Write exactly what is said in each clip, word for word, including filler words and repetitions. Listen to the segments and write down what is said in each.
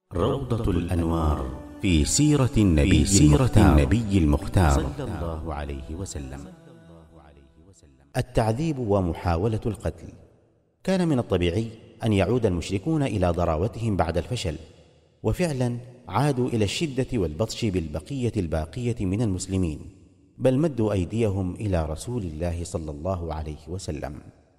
روضة الأنوار في سيرة النبي, في سيرة النبي المختار صلى الله عليه وسلم. التعذيب ومحاولة القتل. كان من الطبيعي أن يعود المشركون إلى ضراوتهم بعد الفشل، وفعلا عادوا إلى الشدة والبطش بالبقية الباقية من المسلمين، بل مدوا أيديهم إلى رسول الله صلى الله عليه وسلم.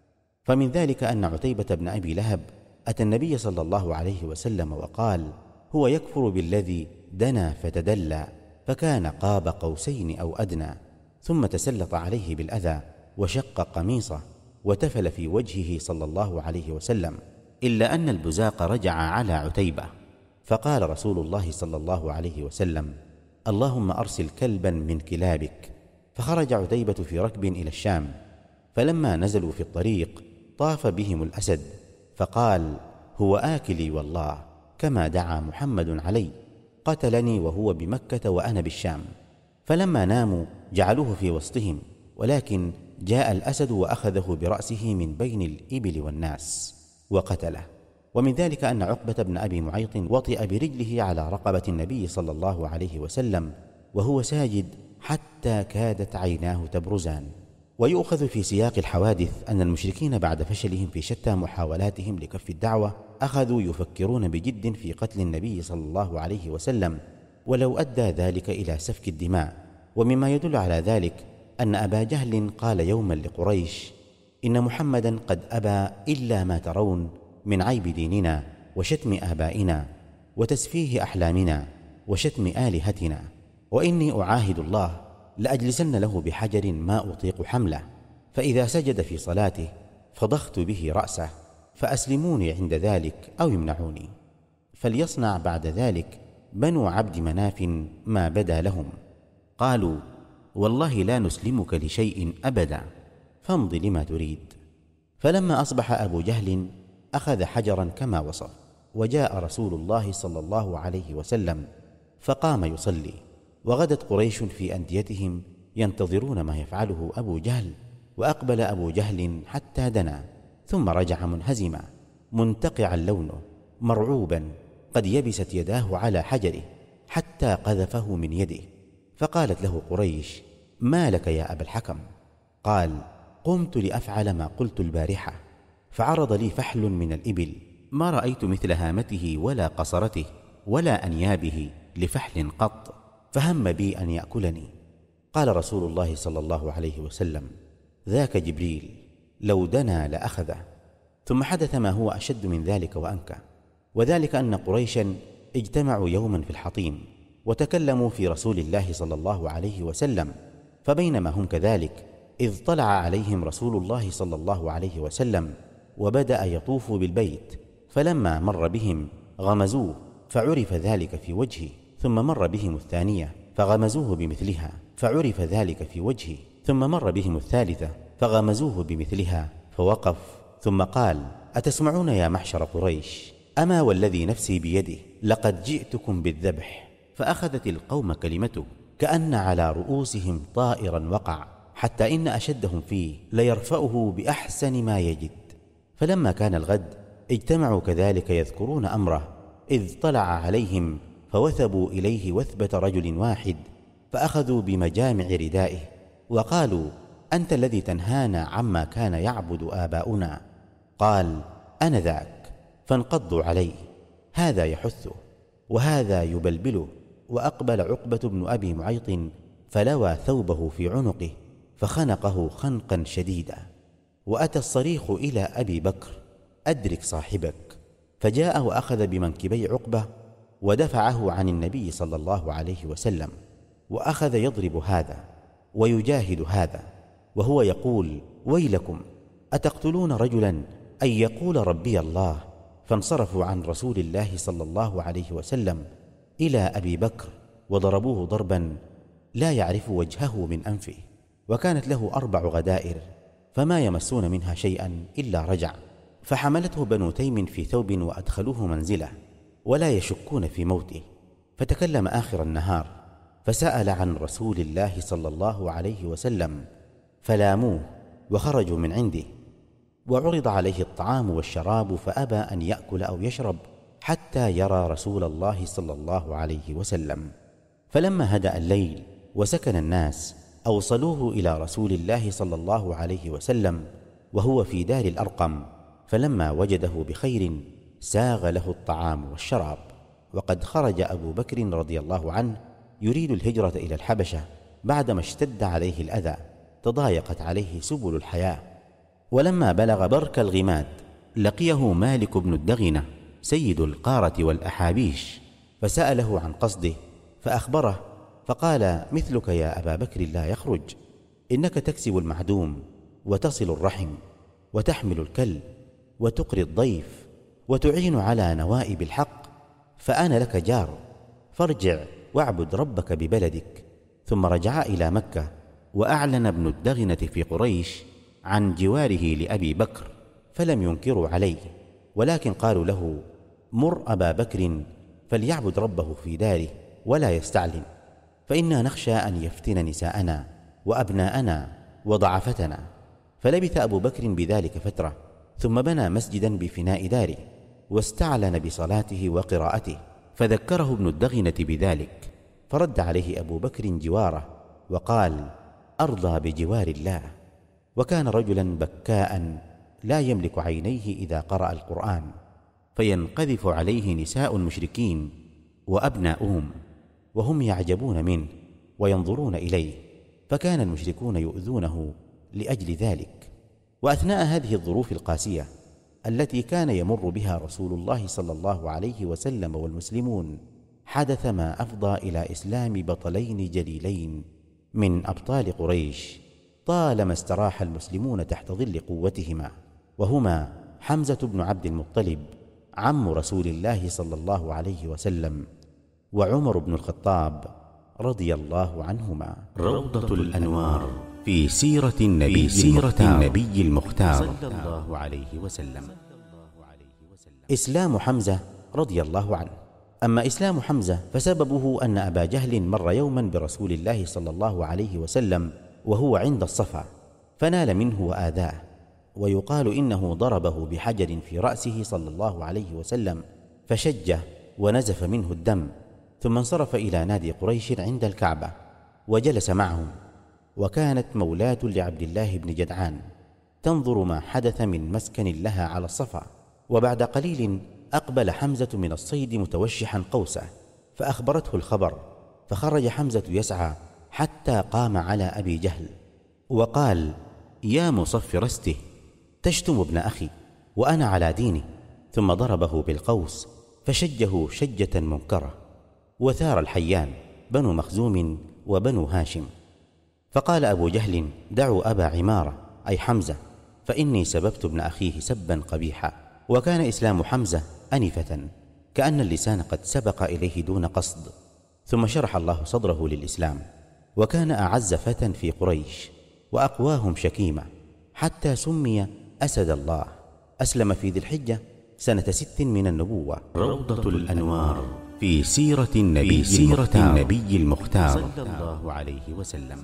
فمن ذلك أن عتيبة بن أبي لهب أتى النبي صلى الله عليه وسلم وقال: هو يكفر بالذي دنا فتدلى فكان قاب قوسين أو أدنى، ثم تسلط عليه بالأذى وشق قميصه وتفل في وجهه صلى الله عليه وسلم، إلا أن البزاق رجع على عتيبة، فقال رسول الله صلى الله عليه وسلم: اللهم أرسل كلبا من كلابك. فخرج عتيبة في ركب إلى الشام، فلما نزلوا في الطريق طاف بهم الأسد فقال: هو آكلي والله كما دعا محمد علي، قتلني وهو بمكة وأنا بالشام. فلما ناموا جعلوه في وسطهم، ولكن جاء الأسد وأخذه برأسه من بين الإبل والناس وقتله. ومن ذلك أن عقبة بن أبي معيط وطئ برجله على رقبة النبي صلى الله عليه وسلم وهو ساجد حتى كادت عيناه تبرزان. ويؤخذ في سياق الحوادث أن المشركين بعد فشلهم في شتى محاولاتهم لكف الدعوة أخذوا يفكرون بجد في قتل النبي صلى الله عليه وسلم، ولو أدى ذلك إلى سفك الدماء. ومما يدل على ذلك أن أبا جهل قال يوما لقريش: إن محمدا قد أبى إلا ما ترون من عيب ديننا وشتم آبائنا وتسفيه أحلامنا وشتم آلهتنا، وإني أعاهد الله لأجلسن له بحجر ما أطيق حمله، فإذا سجد في صلاته فضخت به رأسه، فأسلموني عند ذلك أو يمنعوني. فليصنع بعد ذلك بنو عبد مناف ما بدا لهم. قالوا: والله لا نسلمك لشيء أبدا، فامض لما تريد. فلما أصبح أبو جهل أخذ حجرا كما وصف، وجاء رسول الله صلى الله عليه وسلم فقام يصلي، وغدت قريش في أنديتهم ينتظرون ما يفعله أبو جهل. وأقبل أبو جهل حتى دنا، ثم رجع منهزما منتقعا لونه مرعوبا، قد يبست يداه على حجره حتى قذفه من يده. فقالت له قريش: ما لك يا أبا الحكم؟ قال: قمت لأفعل ما قلت البارحة، فعرض لي فحل من الإبل ما رأيت مثل هامته ولا قصرته ولا أنيابه لفحل قط، فهم بي أن يأكلني. قال رسول الله صلى الله عليه وسلم: ذاك جبريل، لو دنا لأخذه. ثم حدث ما هو أشد من ذلك وأنكى، وذلك أن قريشا اجتمعوا يوما في الحطيم وتكلموا في رسول الله صلى الله عليه وسلم، فبينما هم كذلك إذ طلع عليهم رسول الله صلى الله عليه وسلم وبدأ يطوف بالبيت، فلما مر بهم غمزوه فعرف ذلك في وجهه، ثم مر بهم الثانية فغمزوه بمثلها فعرف ذلك في وجهه، ثم مر بهم الثالثة فغمزوه بمثلها فوقف، ثم قال: أتسمعون يا محشر قريش؟ أما والذي نفسي بيده لقد جئتكم بالذبح. فأخذت القوم كلمته كأن على رؤوسهم طائرا وقع، حتى إن أشدهم فيه ليرفعه بأحسن ما يجد. فلما كان الغد اجتمعوا كذلك يذكرون أمره، إذ طلع عليهم فوثبوا إليه وثبة رجل واحد، فأخذوا بمجامع ردائه وقالوا: أنت الذي تنهانا عما كان يعبد آباؤنا. قال: أنا ذاك. فانقضوا عليه، هذا يحثه وهذا يبلبله. وأقبل عقبة بن أبي معيط فلوى ثوبه في عنقه فخنقه خنقا شديدا. وأتى الصريخ إلى أبي بكر: أدرك صاحبك. فجاء وأخذ بمنكبي عقبة ودفعه عن النبي صلى الله عليه وسلم، وأخذ يضرب هذا ويجاهد هذا، وهو يقول: ويلكم، أتقتلون رجلا أن يقول ربي الله؟ فانصرفوا عن رسول الله صلى الله عليه وسلم إلى أبي بكر وضربوه ضربا لا يعرف وجهه من أنفه، وكانت له أربع غدائر فما يمسون منها شيئا إلا رجع. فحملته بنو تيم في ثوب وأدخلوه منزله ولا يشكون في موته. فتكلم آخر النهار فسأل عن رسول الله صلى الله عليه وسلم، فلاموه وخرجوا من عنده، وعرض عليه الطعام والشراب فأبى أن يأكل أو يشرب، حتى يرى رسول الله صلى الله عليه وسلم. فلما هدأ الليل وسكن الناس أوصلوه إلى رسول الله صلى الله عليه وسلم وهو في دار الأرقم، فلما وجده بخير ساغ له الطعام والشراب. وقد خرج أبو بكر رضي الله عنه يريد الهجرة إلى الحبشة بعدما اشتد عليه الأذى، تضايقت عليه سبل الحياة. ولما بلغ برك الغماد لقيه مالك بن الدغنة سيد القارة والأحابيش، فسأله عن قصده فأخبره، فقال: مثلك يا أبا بكر لا يخرج، إنك تكسب المعدوم وتصل الرحم وتحمل الكل وتقري الضيف وتعين على نوائب الحق، فأنا لك جار، فارجع واعبد ربك ببلدك. ثم رجعا إلى مكة، وأعلن ابن الدغنة في قريش عن جواره لأبي بكر، فلم ينكروا عليه، ولكن قالوا له: مر أبا بكر فليعبد ربه في داره ولا يستعلن، فإنا نخشى أن يفتن نساءنا وأبناءنا وضعفتنا. فلبث أبو بكر بذلك فترة، ثم بنى مسجدا بفناء داره واستعلن بصلاته وقراءته، فذكره ابن الدغنة بذلك، فرد عليه أبو بكر جواره وقال: أرضى بجوار الله. وكان رجلا بكاء لا يملك عينيه إذا قرأ القرآن، فينقذف عليه نساء المشركين وأبناؤهم وهم يعجبون منه وينظرون إليه، فكان المشركون يؤذونه لأجل ذلك. وأثناء هذه الظروف القاسية التي كان يمر بها رسول الله صلى الله عليه وسلم والمسلمون، حدث ما أفضى إلى إسلام بطلين جليلين من أبطال قريش طالما استراح المسلمون تحت ظل قوتهما، وهما حمزة بن عبد المطلب عم رسول الله صلى الله عليه وسلم، وعمر بن الخطاب رضي الله عنهما. روضة الأنوار في سيرة النبي, في سيرة النبي المختار صلى الله عليه وسلم. إسلام حمزة رضي الله عنه. أما إسلام حمزة فسببه أن أبا جهل مر يوما برسول الله صلى الله عليه وسلم وهو عند الصفا، فنال منه وآذاه، ويقال إنه ضربه بحجر في رأسه صلى الله عليه وسلم فشجه ونزف منه الدم، ثم انصرف إلى نادي قريش عند الكعبة وجلس معهم، وكانت مولاة لعبد الله بن جدعان تنظر ما حدث من مسكن لها على الصفا. وبعد قليل أقبل حمزة من الصيد متوشحا قوسه، فأخبرته الخبر، فخرج حمزة يسعى حتى قام على أبي جهل وقال: يا مصفر استه، تشتم ابن أخي وأنا على ديني. ثم ضربه بالقوس فشجه شجة منكرة. وثار الحيان بنو مخزوم وبنو هاشم، فقال أبو جهل: دعوا أبا عمارة أي حمزة، فإني سببت ابن أخيه سبا قبيحا. وكان إسلام حمزة أنفة، كأن اللسان قد سبق إليه دون قصد، ثم شرح الله صدره للإسلام، وكان أعز فتى في قريش وأقواهم شكيمة، حتى سمي أسد الله. أسلم في ذي الحجة سنة ست من النبوة. روضة الأنوار في سيرة النبي, في سيرة النبي المختار صلى الله عليه وسلم.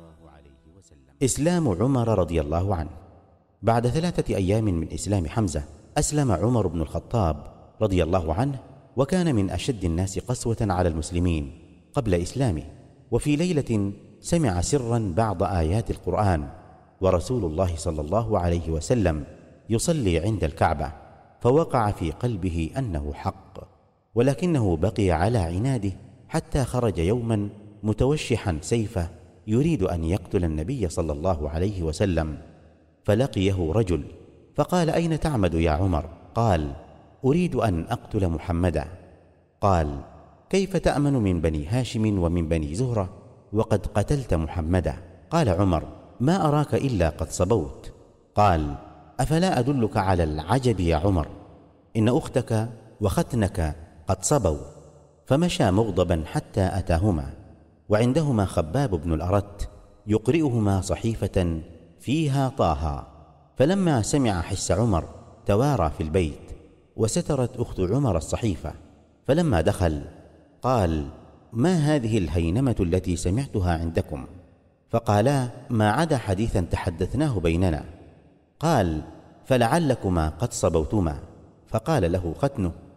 إسلام عمر رضي الله عنه. بعد ثلاثة أيام من إسلام حمزة أسلم عمر بن الخطاب رضي الله عنه، وكان من أشد الناس قسوة على المسلمين قبل إسلامه. وفي ليلة سمع سرا بعض آيات القرآن ورسول الله صلى الله عليه وسلم يصلي عند الكعبة، فوقع في قلبه أنه حق، ولكنه بقي على عناده حتى خرج يوما متوشحا سيفه يريد أن يقتل النبي صلى الله عليه وسلم، فلقيه رجل فقال: أين تعمد يا عمر؟ قال: أريد أن أقتل محمدا. قال: كيف تأمن من بني هاشم ومن بني زهرة وقد قتلت محمدا؟ قال عمر: ما أراك إلا قد صبوت. قال: أفلا أدلك على العجب يا عمر؟ إن أختك وختنك قد صبوا. فمشى مغضبا حتى أتاهما، وعندهما خباب بن الأرت يقرئهما صحيفة فيها طه. فلما سمع حس عمر توارى في البيت، وسترت أخت عمر الصحيفة. فلما دخل قال: ما هذه الهينمة التي سمعتها عندكم؟ فقالا: ما عدا حديثا تحدثناه بيننا. قال: فلعلكما قد صبوتما. فقال له ختنه: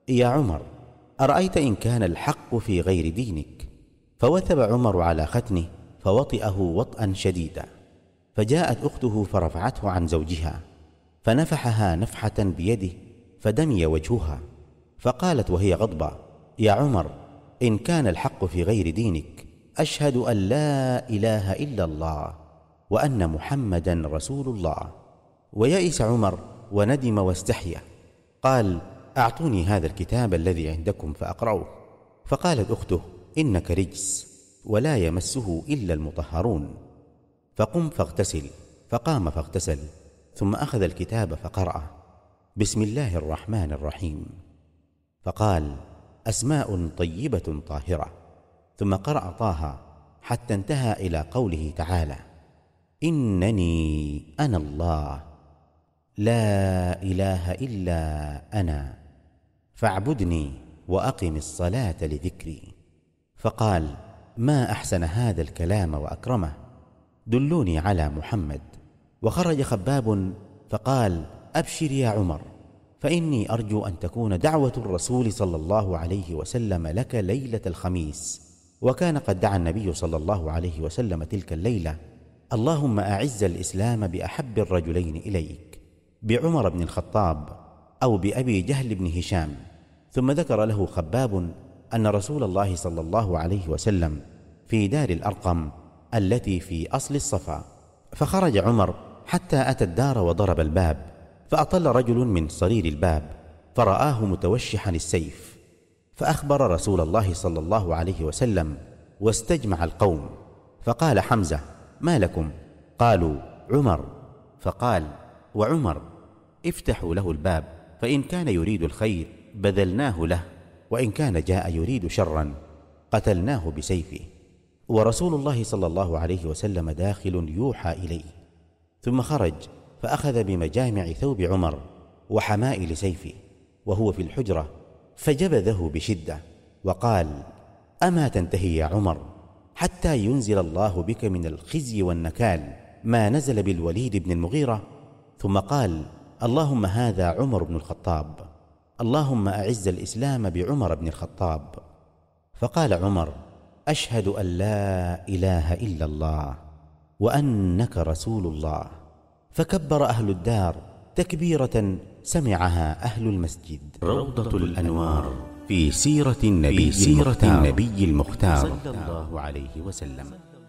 يا عمر، أرأيت إن كان الحق في غير دينك؟ فوثب عمر على ختنه فوطئه وطئا شديدا، فجاءت أخته فرفعته عن زوجها فنفحها نفحة بيده فدمي وجهها، فقالت وهي غضبة: يا عمر، إن كان الحق في غير دينك أشهد أن لا إله إلا الله وأن محمدا رسول الله. ويئس عمر وندم واستحيا، قال: أعطوني هذا الكتاب الذي عندكم فأقرأه. فقالت أخته: إنك رجس ولا يمسه إلا المطهرون، فقم فاغتسل. فقام فاغتسل، ثم أخذ الكتاب فقرأ: بسم الله الرحمن الرحيم. فقال: أسماء طيبة طاهرة. ثم قرأ طه حتى انتهى إلى قوله تعالى: إنني أنا الله لا إله إلا أنا فاعبدني وأقم الصلاة لذكري. فقال: ما أحسن هذا الكلام وأكرمه، دلوني على محمد. وخرج خباب فقال: أبشر يا عمر، فإني أرجو أن تكون دعوة الرسول صلى الله عليه وسلم لك ليلة الخميس. وكان قد دعا النبي صلى الله عليه وسلم تلك الليلة: اللهم أعز الإسلام بأحب الرجلين إليك، بعمر بن الخطاب أو بأبي جهل بن هشام. ثم ذكر له خباب أن رسول الله صلى الله عليه وسلم في دار الأرقم التي في أصل الصفا. فخرج عمر حتى أتى الدار وضرب الباب، فأطل رجل من صرير الباب فرآه متوشحا السيف، فأخبر رسول الله صلى الله عليه وسلم واستجمع القوم. فقال حمزة: ما لكم؟ قالوا: عمر. فقال: وعمر افتحوا له الباب، فإن كان يريد الخير بذلناه له، وإن كان جاء يريد شرا قتلناه بسيفه. ورسول الله صلى الله عليه وسلم داخل يوحى إليه. ثم خرج فأخذ بمجامع ثوب عمر وحمائل سيفه وهو في الحجرة، فجبذه بشدة وقال: أما تنتهي يا عمر حتى ينزل الله بك من الخزي والنكال ما نزل بالوليد بن المغيرة؟ ثم قال: اللهم هذا عمر بن الخطاب، اللهم أعز الإسلام بعمر بن الخطاب. فقال عمر: أشهد أن لا إله إلا الله وأنك رسول الله. فكبر أهل الدار تكبيرة سمعها أهل المسجد. روضة الأنوار في سيرة النبي, سيرة النبي المختار صلى الله عليه وسلم.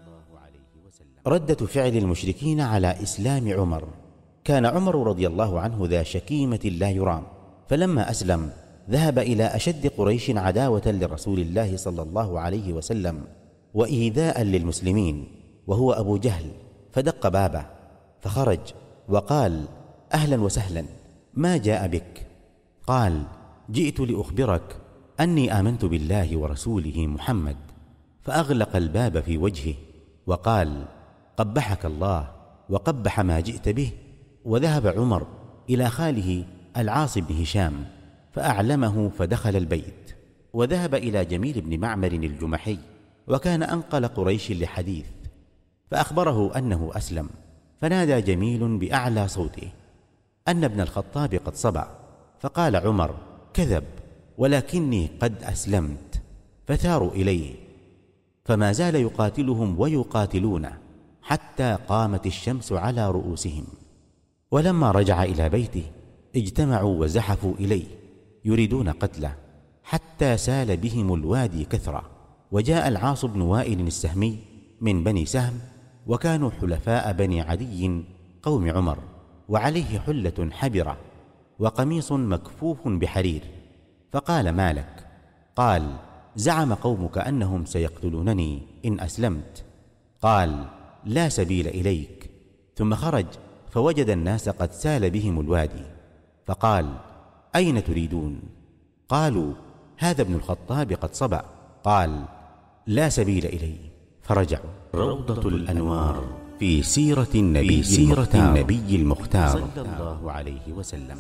ردة فعل المشركين على إسلام عمر. كان عمر رضي الله عنه ذا شكيمة لا يرام، فلما أسلم ذهب إلى أشد قريش عداوة لرسول الله صلى الله عليه وسلم وإيذاء للمسلمين، وهو أبو جهل، فدق بابه فخرج وقال: أهلا وسهلا، ما جاء بك؟ قال: جئت لأخبرك أني آمنت بالله ورسوله محمد. فأغلق الباب في وجهه وقال: قبحك الله وقبح ما جئت به. وذهب عمر إلى خاله العاص بن هشام فأعلمه، فدخل البيت. وذهب إلى جميل بن معمر الجمحي، وكان أنقل قريش لحديث، فأخبره أنه أسلم. فنادى جميل بأعلى صوته أن ابن الخطاب قد صبع. فقال عمر: كذب، ولكني قد أسلمت. فثاروا إليه، فما زال يقاتلهم ويقاتلونه حتى قامت الشمس على رؤوسهم. ولما رجع إلى بيته اجتمعوا وزحفوا إليه يريدون قتله، حتى سال بهم الوادي كثرة. وجاء العاص بن وائل السهمي من بني سهم، وكانوا حلفاء بني عدي قوم عمر، وعليه حلة حبرة وقميص مكفوف بحرير. فقال: ما لك؟ قال: زعم قومك أنهم سيقتلونني إن أسلمت. قال: لا سبيل إليك. ثم خرج فوجد الناس قد سال بهم الوادي، فقال: أين تريدون؟ قالوا: هذا ابن الخطاب قد صبع. قال: لا سبيل إليه. فرجعوا. روضة الأنوار في سيرة النبي, سيرة النبي المختار صلى الله عليه وسلم.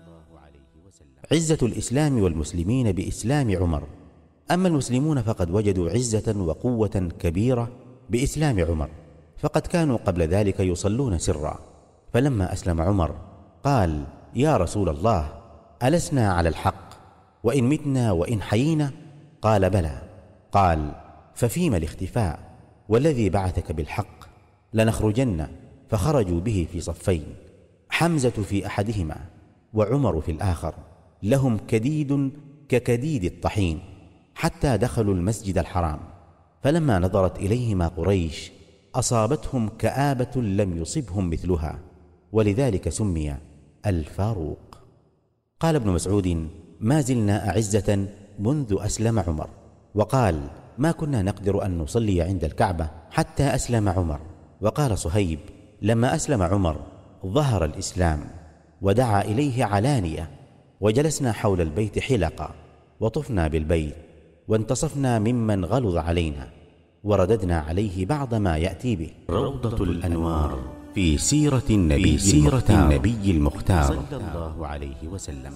عزة الإسلام والمسلمين بإسلام عمر. أما المسلمون فقد وجدوا عزة وقوة كبيرة بإسلام عمر، فقد كانوا قبل ذلك يصلون سرا. فلما أسلم عمر قال: يا رسول الله، ألسنا على الحق؟ وإن متنا وإن حيينا؟ قال بلى. قال ففيما الاختفاء؟ والذي بعثك بالحق لنخرجن. فخرجوا به في صفين، حمزة في أحدهما وعمر في الآخر، لهم كديد ككديد الطحين، حتى دخلوا المسجد الحرام. فلما نظرت إليهما قريش أصابتهم كآبة لم يصبهم مثلها، ولذلك سمي الفاروق. قال ابن مسعود: ما زلنا أعزة منذ أسلم عمر. وقال: ما كنا نقدر أن نصلي عند الكعبة حتى أسلم عمر. وقال صهيب: لما أسلم عمر ظهر الإسلام ودعا إليه علانية، وجلسنا حول البيت حلقا، وطفنا بالبيت، وانتصفنا ممن غلظ علينا، ورددنا عليه بعض ما يأتي به. روضة الأنوار في سيرة النبي, سيرة النبي المختار صلى الله عليه وسلم.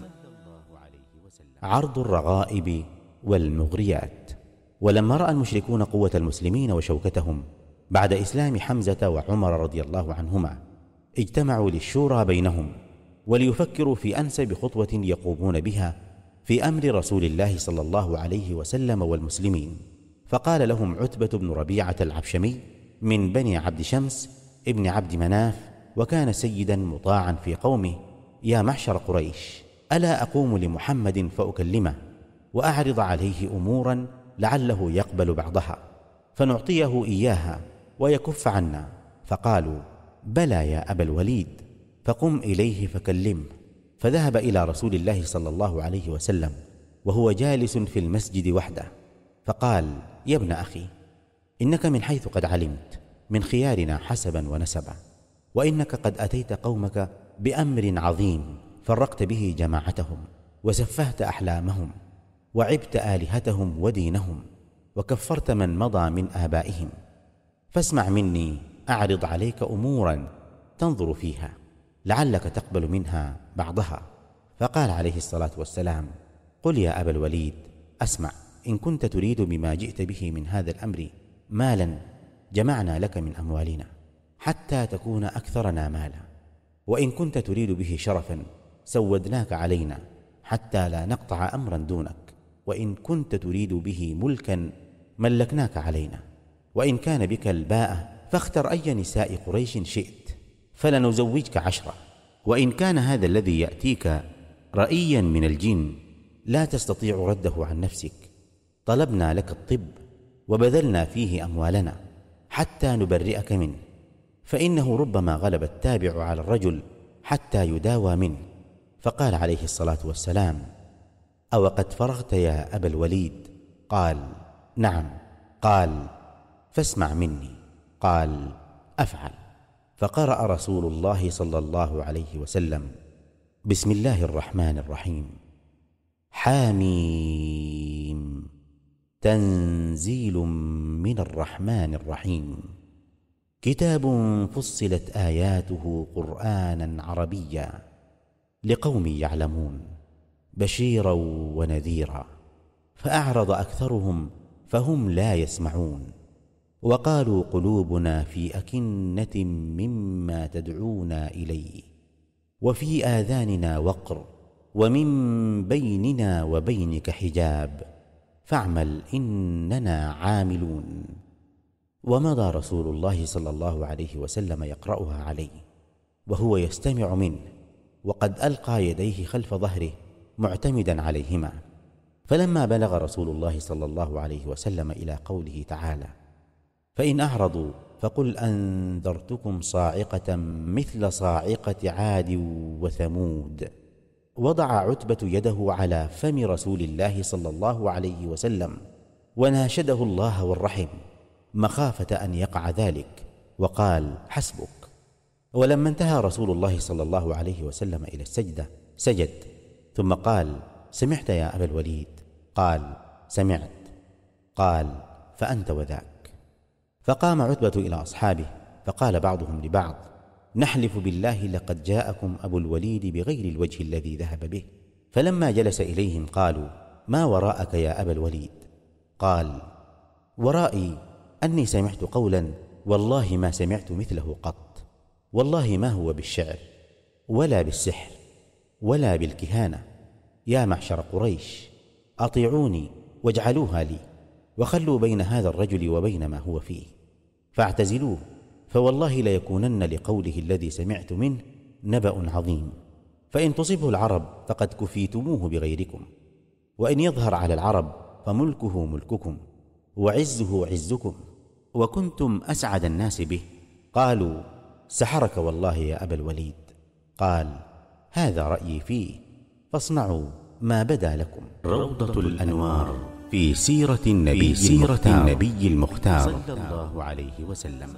عرض الرغائب والمغريات. ولما رأى المشركون قوة المسلمين وشوكتهم بعد إسلام حمزة وعمر رضي الله عنهما، اجتمعوا للشورى بينهم وليفكروا في أنسب خطوة يقومون بها في أمر رسول الله صلى الله عليه وسلم والمسلمين. فقال لهم عتبة بن ربيعة العبشمي من بني عبد شمس ابن عبد مناف، وكان سيدا مطاعا في قومه: يا معشر قريش، ألا أقوم لمحمد فأكلمه وأعرض عليه أمورا لعله يقبل بعضها فنعطيه إياها ويكف عنا؟ فقالوا: بلى يا أبا الوليد، فقم إليه فكلمه. فذهب إلى رسول الله صلى الله عليه وسلم وهو جالس في المسجد وحده، فقال: يا ابن أخي، إنك من حيث قد علمت من خيارنا حسبا ونسبا، وإنك قد أتيت قومك بأمر عظيم فرقت به جماعتهم، وسفهت أحلامهم، وعبت آلهتهم ودينهم، وكفرت من مضى من آبائهم. فاسمع مني أعرض عليك أمورا تنظر فيها لعلك تقبل منها بعضها. فقال عليه الصلاة والسلام: قل يا أبا الوليد أسمع، إن كنت تريد بما جئت به من هذا الأمر مالا جمعنا لك من أموالنا حتى تكون أكثرنا مالا، وإن كنت تريد به شرفا سودناك علينا حتى لا نقطع أمرا دونك، وإن كنت تريد به ملكا ملكناك علينا، وإن كان بك الباءة فاختر أي نساء قريش شئت فلنزوجك عشرة، وإن كان هذا الذي يأتيك رأيا من الجن لا تستطيع رده عن نفسك طلبنا لك الطب وبذلنا فيه أموالنا حتى نبرئك منه، فإنه ربما غلب التابع على الرجل حتى يداوى منه. فقال عليه الصلاة والسلام: أو قد فرغت يا أبا الوليد؟ قال: نعم. قال: فاسمع مني. قال: أفعل. فقرأ رسول الله صلى الله عليه وسلم: بسم الله الرحمن الرحيم، حاميم، تنزيل من الرحمن الرحيم، كتاب فصلت آياته قرآنا عربيا لقوم يعلمون، بشيرا ونذيرا. فأعرض أكثرهم فهم لا يسمعون، وقالوا قلوبنا في أكنة مما تدعونا إليه، وفي آذاننا وقر، ومن بيننا وبينك حجاب، فاعمل إننا عاملون. ومضى رسول الله صلى الله عليه وسلم يقرأها عليه وهو يستمع منه، وقد ألقى يديه خلف ظهره معتمدا عليهما. فلما بلغ رسول الله صلى الله عليه وسلم إلى قوله تعالى: فإن أعرضوا فقل أنذرتكم صاعقة مثل صاعقة عاد وثمود، وضع عتبة يده على فم رسول الله صلى الله عليه وسلم وناشده الله والرحم مخافة أن يقع ذلك، وقال: حسبك. ولما انتهى رسول الله صلى الله عليه وسلم إلى السجدة سجد، ثم قال: سمعت يا أبا الوليد؟ قال: سمعت. قال: فأنت وذاك. فقام عتبة إلى أصحابه فقال بعضهم لبعض: نحلف بالله لقد جاءكم أبو الوليد بغير الوجه الذي ذهب به. فلما جلس إليهم قالوا: ما وراءك يا أبا الوليد؟ قال: ورائي أني سمعت قولا والله ما سمعت مثله قط، والله ما هو بالشعر ولا بالسحر ولا بالكهانة. يا معشر قريش، أطيعوني واجعلوها لي، وخلوا بين هذا الرجل وبين ما هو فيه، فاعتزلوه، فوالله ليكونن لقوله الذي سمعت منه نبأ عظيم، فإن تصبه العرب فقد كفيتموه بغيركم، وإن يظهر على العرب فملكه ملككم وعزه عزكم، وكنتم أسعد الناس به. قالوا: سحرك والله يا أبا الوليد. قال: هذا رأيي فيه، فاصنعوا ما بدا لكم. روضة الأنوار في سيرة النبي, في سيرة النبي المختار صلى الله عليه وسلم.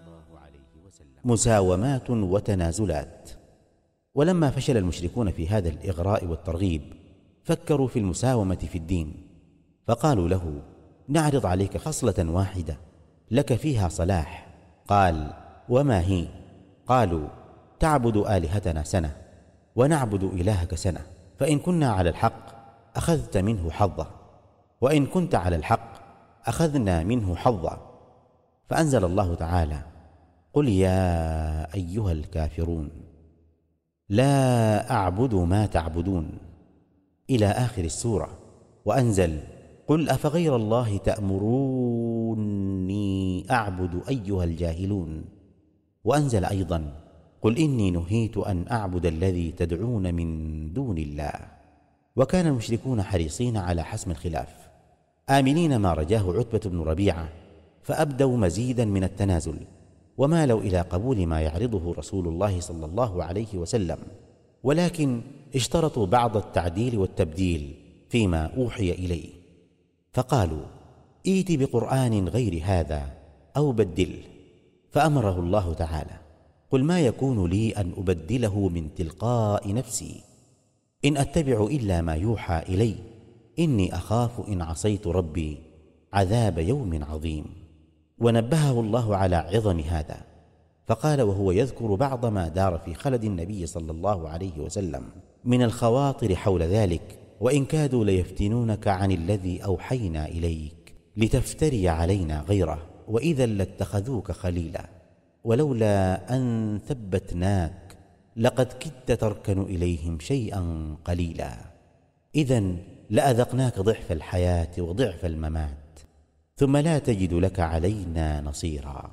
مساومات وتنازلات. ولما فشل المشركون في هذا الإغراء والترغيب، فكروا في المساومة في الدين، فقالوا له: نعرض عليك خصلة واحدة لك فيها صلاح. قال: وما هي؟ قالوا: تعبد آلهتنا سنة ونعبد إلهك سنة، فإن كنا على الحق أخذت منه حظا، وإن كنت على الحق أخذنا منه حظا. فأنزل الله تعالى: قل يا أيها الكافرون لا أعبد ما تعبدون، إلى آخر السورة. وأنزل: قل أفغير الله تأمروني أعبد أيها الجاهلون. وأنزل أيضا: قل إني نهيت أن أعبد الذي تدعون من دون الله. وكان المشركون حريصين على حسم الخلاف، آمنين ما رجاه عتبة بن ربيعة، فأبدوا مزيدا من التنازل، ومالوا إلى قبول ما يعرضه رسول الله صلى الله عليه وسلم، ولكن اشترطوا بعض التعديل والتبديل فيما أوحي إليه، فقالوا: ائت بقرآن غير هذا أو بدله. فأمره الله تعالى: قل ما يكون لي أن أبدله من تلقاء نفسي، إن أتبع إلا ما يوحى إلي، إني أخاف إن عصيت ربي عذاب يوم عظيم. ونبهه الله على عظم هذا، فقال وهو يذكر بعض ما دار في خلد النبي صلى الله عليه وسلم من الخواطر حول ذلك: وإن كادوا ليفتنونك عن الذي أوحينا إليك لتفتري علينا غيره، وإذا لاتخذوك خليلا، ولولا أن ثبتناك لقد كدت تركن إليهم شيئا قليلا، إذن لأذقناك ضعف الحياة وضعف الممات، ثم لا تجد لك علينا نصيرا.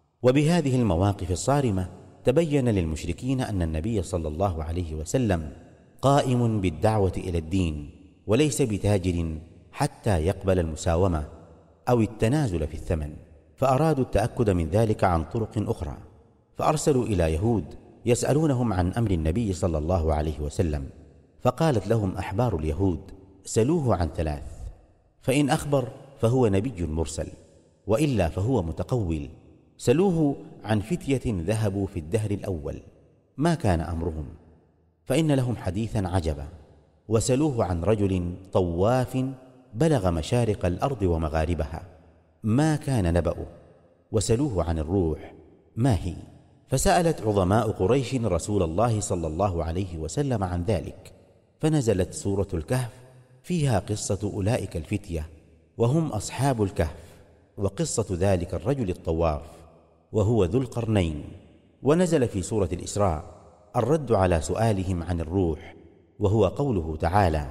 وبهذه المواقف الصارمة تبين للمشركين أن النبي صلى الله عليه وسلم قائم بالدعوة إلى الدين، وليس بتاجر حتى يقبل المساومة أو التنازل في الثمن، فأرادوا التأكد من ذلك عن طرق أخرى، فأرسلوا إلى يهود يسألونهم عن أمر النبي صلى الله عليه وسلم، فقالت لهم أحبار اليهود: سلوه عن ثلاث، فإن أخبر فهو نبي مرسل، وإلا فهو متقول. سلوه عن فتية ذهبوا في الدهر الأول ما كان أمرهم، فإن لهم حديثا عجبا. وسلوه عن رجل طواف بلغ مشارق الأرض ومغاربها ما كان نبأه. وسلوه عن الروح ما هي. فسألت عظماء قريش رسول الله صلى الله عليه وسلم عن ذلك، فنزلت سورة الكهف فيها قصة أولئك الفتية وهم أصحاب الكهف، وقصة ذلك الرجل الطواف وهو ذو القرنين. ونزل في سورة الإسراء الرد على سؤالهم عن الروح، وهو قوله تعالى: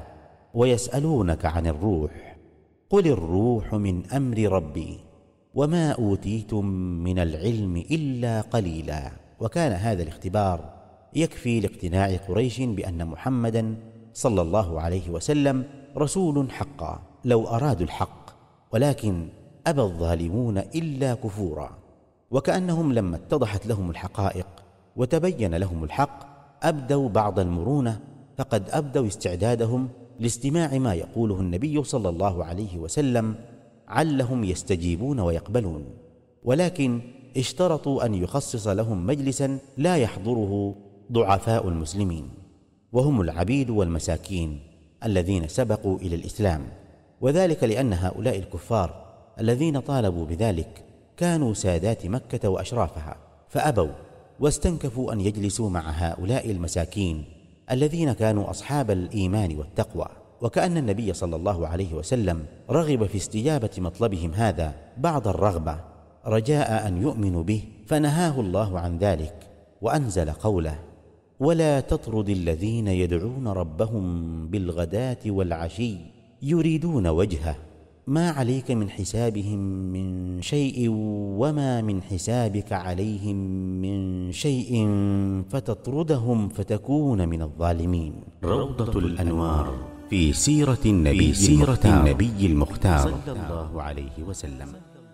ويسألونك عن الروح قل الروح من أمر ربي وما أوتيتم من العلم إلا قليلا. وكان هذا الاختبار يكفي لاقتناع قريش بأن محمدا صلى الله عليه وسلم رسول حقا لو أرادوا الحق، ولكن أبى الظالمون إلا كفورا. وكأنهم لما اتضحت لهم الحقائق وتبين لهم الحق أبدوا بعض المرونة، فقد أبدوا استعدادهم لاستماع ما يقوله النبي صلى الله عليه وسلم علهم يستجيبون ويقبلون، ولكن اشترطوا أن يخصص لهم مجلسا لا يحضره ضعفاء المسلمين، وهم العبيد والمساكين الذين سبقوا إلى الإسلام، وذلك لأن هؤلاء الكفار الذين طالبوا بذلك كانوا سادات مكة وأشرافها، فأبوا واستنكفوا أن يجلسوا مع هؤلاء المساكين الذين كانوا أصحاب الإيمان والتقوى. وكأن النبي صلى الله عليه وسلم رغب في استجابة مطلبهم هذا بعض الرغبة رجاء أن يؤمنوا به، فنهاه الله عن ذلك وأنزل قوله: ولا تطرد الذين يدعون ربهم بالغداة والعشي يريدون وجهه، ما عليك من حسابهم من شيء وما من حسابك عليهم من شيء فتطردهم فتكون من الظالمين. روضة الأنوار في سيرة النبي, سيرة النبي المختار صلى الله عليه وسلم.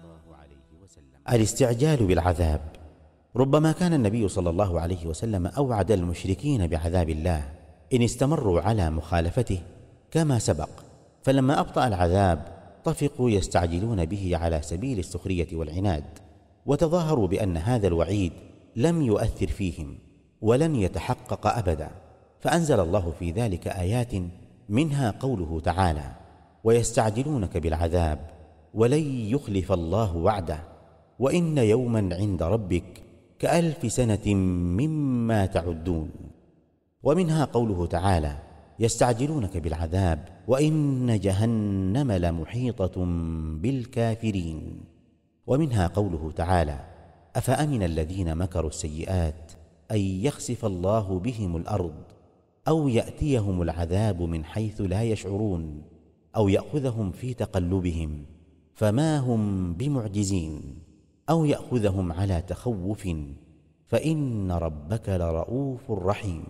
الاستعجال بالعذاب. ربما كان النبي صلى الله عليه وسلم أوعد المشركين بعذاب الله إن استمروا على مخالفته كما سبق، فلما أبطأ العذاب طفقوا يستعجلون به على سبيل السخرية والعناد، وتظاهروا بأن هذا الوعيد لم يؤثر فيهم ولن يتحقق أبدا، فأنزل الله في ذلك آيات منها قوله تعالى: ويستعجلونك بالعذاب ولن يخلف الله وعده وإن يوما عند ربك كألف سنة مما تعدون. ومنها قوله تعالى: يستعجلونك بالعذاب وإن جهنم لمحيطة بالكافرين. ومنها قوله تعالى: أفأمن الذين مكروا السيئات أن يخسف الله بهم الأرض أو يأتيهم العذاب من حيث لا يشعرون أو يأخذهم في تقلبهم فما هم بمعجزين أو يأخذهم على تخوف فإن ربك لرؤوف رحيم،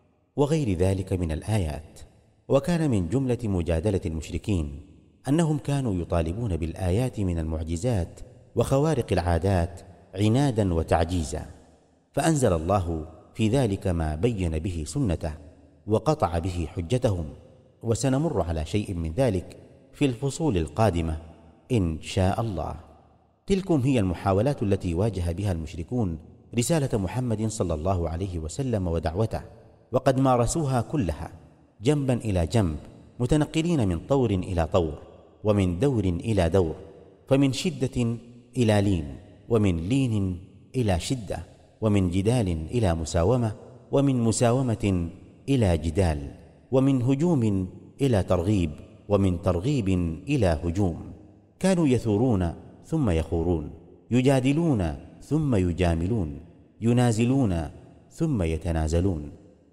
وغير ذلك من الآيات. وكان من جملة مجادلة المشركين أنهم كانوا يطالبون بالآيات من المعجزات وخوارق العادات عنادا وتعجيزا، فأنزل الله في ذلك ما بين به سنته وقطع به حجتهم، وسنمر على شيء من ذلك في الفصول القادمة إن شاء الله. تلكم هي المحاولات التي واجه بها المشركون رسالة محمد صلى الله عليه وسلم ودعوته، وقد مارسوها كلها جنبا إلى جنب، متنقلين من طور إلى طور، ومن دور إلى دور، فمن شدة إلى لين، ومن لين إلى شدة، ومن جدال إلى مساومة، ومن مساومة إلى جدال، ومن هجوم إلى ترغيب، ومن ترغيب إلى هجوم. كانوا يثورون ثم يخورون، يجادلون ثم يجاملون، ينازلون ثم يتنازلون،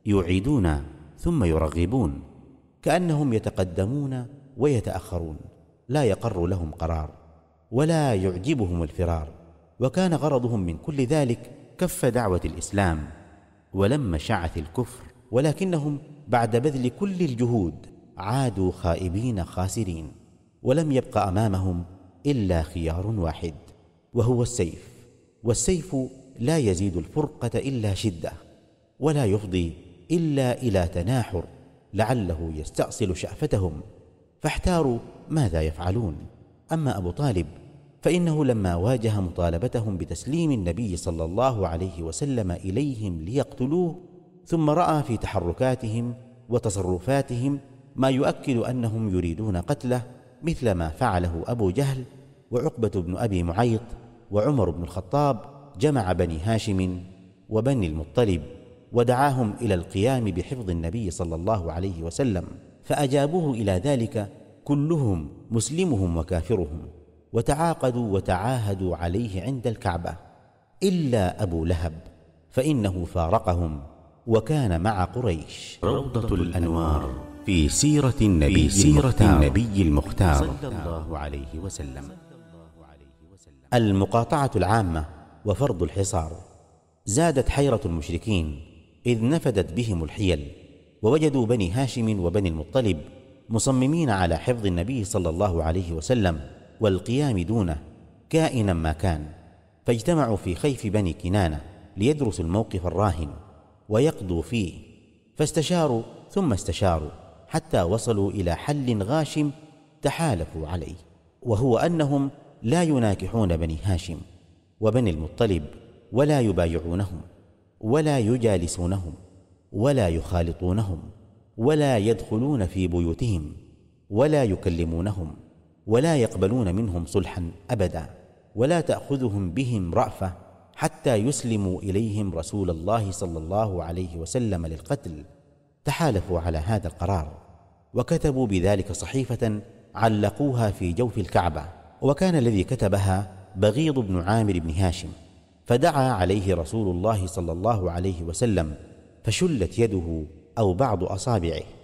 يعيدون ثم يرغبون، كأنهم يتقدمون ويتأخرون، لا يقر لهم قرار ولا يعجبهم الفرار. وكان غرضهم من كل ذلك كف دعوة الإسلام ولم شعث الكفر، ولكنهم بعد بذل كل الجهود عادوا خائبين خاسرين، ولم يبق أمامهم إلا خيار واحد وهو السيف، والسيف لا يزيد الفرقة إلا شدة، ولا يفضي إلا إلى تناحر لعله يستأصل شأفتهم، فاحتاروا ماذا يفعلون. أما أبو طالب فإنه لما واجه مطالبتهم بتسليم النبي صلى الله عليه وسلم إليهم ليقتلوه، ثم رأى في تحركاتهم وتصرفاتهم ما يؤكد أنهم يريدون قتله، مثل ما فعله أبو جهل وعقبة بن أبي معيط وعمر بن الخطاب، جمع بني هاشم وبني المطلب ودعاهم إلى القيام بحفظ النبي صلى الله عليه وسلم، فأجابوه إلى ذلك كلهم، مسلمهم وكافرهم، وتعاقدوا وتعاهدوا عليه عند الكعبة إلا أبو لهب، فإنه فارقهم وكان مع قريش. روضة الأنوار في سيرة النبي, سيرة النبي المختار صلى الله عليه وسلم. المقاطعة العامة وفرض الحصار. زادت حيرة المشركين إذ نفدت بهم الحيل، ووجدوا بني هاشم وبني المطلب مصممين على حفظ النبي صلى الله عليه وسلم والقيام دونه كائنا ما كان، فاجتمعوا في خيف بني كنانة ليدرسوا الموقف الراهن ويقضوا فيه، فاستشاروا ثم استشاروا حتى وصلوا إلى حل غاشم تحالفوا عليه، وهو أنهم لا يناكحون بني هاشم وبني المطلب، ولا يبايعونهم ولا يجالسونهم ولا يخالطونهم ولا يدخلون في بيوتهم ولا يكلمونهم ولا يقبلون منهم صلحا أبدا، ولا تأخذهم بهم رأفة حتى يسلموا إليهم رسول الله صلى الله عليه وسلم للقتل. تحالفوا على هذا القرار، وكتبوا بذلك صحيفة علقوها في جوف الكعبة، وكان الذي كتبها بغيض بن عامر بن هاشم، فدعا عليه رسول الله صلى الله عليه وسلم فشلت يده أو بعض أصابعه،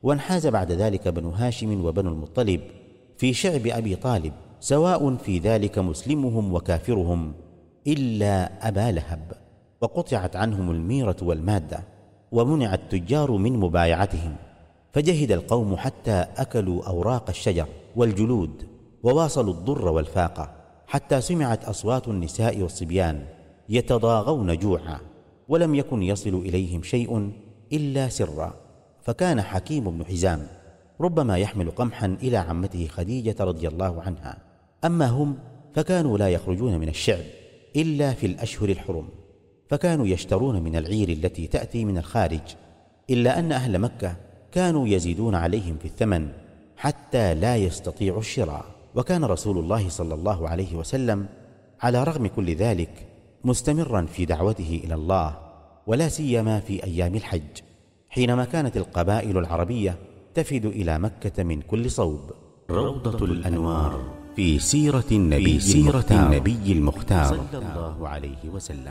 وانحاز بعد ذلك بنو هاشم وبنو المطلب في شعب أبي طالب، سواء في ذلك مسلمهم وكافرهم إلا أبا لهب، وقطعت عنهم الميرة والمادة، ومنع التجار من مبايعتهم، فجهد القوم حتى أكلوا أوراق الشجر والجلود، وواصلوا الضر والفاقة، حتى سمعت أصوات النساء والصبيان يتضاغون جوعا، ولم يكن يصل إليهم شيء إلا سرا. فكان حكيم بن حزام ربما يحمل قمحا إلى عمته خديجة رضي الله عنها، أما هم فكانوا لا يخرجون من الشعب إلا في الأشهر الحرم، فكانوا يشترون من العير التي تأتي من الخارج، إلا أن أهل مكة كانوا يزيدون عليهم في الثمن حتى لا يستطيعوا الشراء. وكان رسول الله صلى الله عليه وسلم على رغم كل ذلك مستمرا في دعوته إلى الله، ولا سيما في أيام الحج، حينما كانت القبائل العربية تفد إلى مكة من كل صوب. روضة الأنوار في سيرة النبي, سيرة النبي المختار صلى الله عليه وسلم.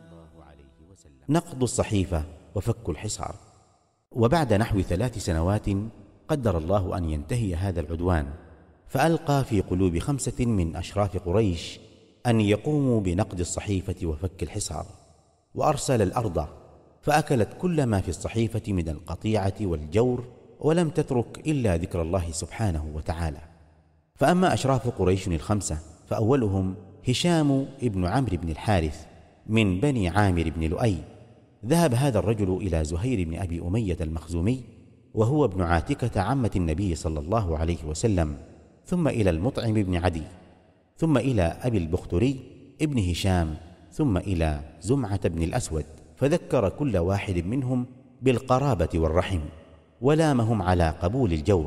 نقض الصحيفة وفك الحصار. وبعد نحو ثلاث سنوات قدر الله أن ينتهي هذا العدوان، فألقى في قلوب خمسة من أشراف قريش أن يقوموا بنقض الصحيفة وفك الحصار، وأرسل الأرض فأكلت كل ما في الصحيفة من القطيعة والجور، ولم تترك إلا ذكر الله سبحانه وتعالى. فأما أشراف قريش الخمسة فأولهم هشام ابن عمرو بن الحارث من بني عامر بن لؤي. ذهب هذا الرجل إلى زهير بن أبي أمية المخزومي، وهو ابن عاتكة عمة النبي صلى الله عليه وسلم، ثم إلى المطعم بن عدي، ثم إلى أبي البختري ابن هشام، ثم إلى زمعة بن الأسود، فذكر كل واحد منهم بالقرابة والرحم، ولامهم على قبول الجور،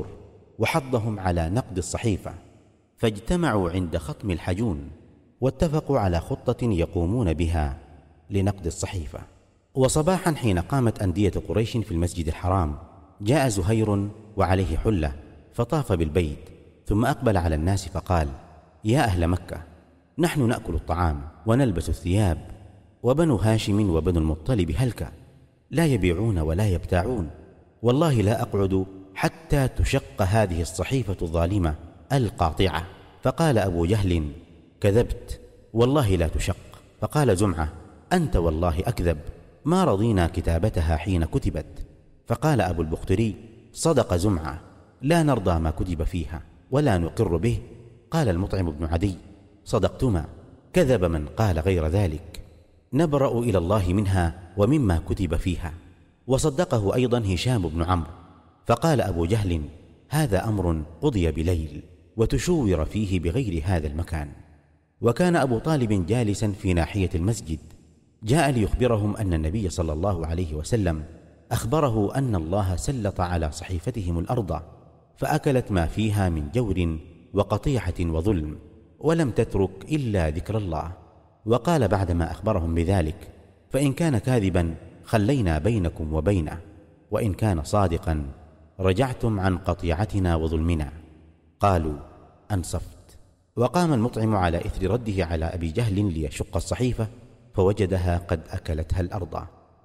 وحضهم على نقد الصحيفة. فاجتمعوا عند خطم الحجون، واتفقوا على خطة يقومون بها لنقد الصحيفة. وصباحا حين قامت أندية قريش في المسجد الحرام، جاء زهير وعليه حلة، فطاف بالبيت، ثم أقبل على الناس فقال: يا أهل مكة، نحن نأكل الطعام ونلبس الثياب، وبنو هاشم وبنو المطلب هلك، لا يبيعون ولا يبتاعون، والله لا أقعد حتى تشق هذه الصحيفة الظالمة القاطعة. فقال أبو جهل: كذبت، والله لا تشق. فقال زمعة: أنت والله أكذب، ما رضينا كتابتها حين كتبت. فقال أبو البختري: صدق زمعة، لا نرضى ما كتب فيها ولا نقر به. قال المطعم بن عدي: صدقتما، كذب من قال غير ذلك، نبرأ إلى الله منها ومما كتب فيها. وصدقه أيضا هشام بن عمرو. فقال أبو جهل: هذا أمر قضي بليل، وتشور فيه بغير هذا المكان. وكان أبو طالب جالسا في ناحية المسجد، جاء ليخبرهم أن النبي صلى الله عليه وسلم أخبره أن الله سلط على صحيفتهم الأرض، فأكلت ما فيها من جور وقطيعة وظلم، ولم تترك إلا ذكر الله. وقال بعدما أخبرهم بذلك: فإن كان كاذبا خلينا بينكم وبينه، وإن كان صادقا رجعتم عن قطيعتنا وظلمنا. قالوا: أنصفت. وقام المطعم على إثر رده على أبي جهل ليشق الصحيفة، فوجدها قد أكلتها الأرض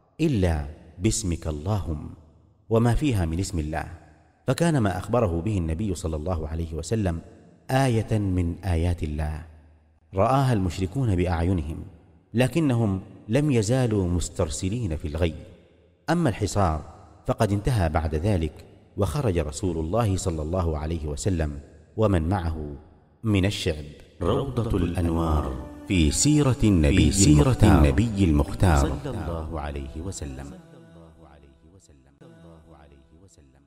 إلا باسمك اللهم، وما فيها من اسم الله. فكان ما أخبره به النبي صلى الله عليه وسلم آية من آيات الله، رآها المشركون بأعينهم، لكنهم لم يزالوا مسترسلين في الغي. أما الحصار فقد انتهى بعد ذلك، وخرج رسول الله صلى الله عليه وسلم ومن معه من الشعب. روضة الأنوار في سيرة النبي, سيرة النبي المختار صلى الله عليه وسلم.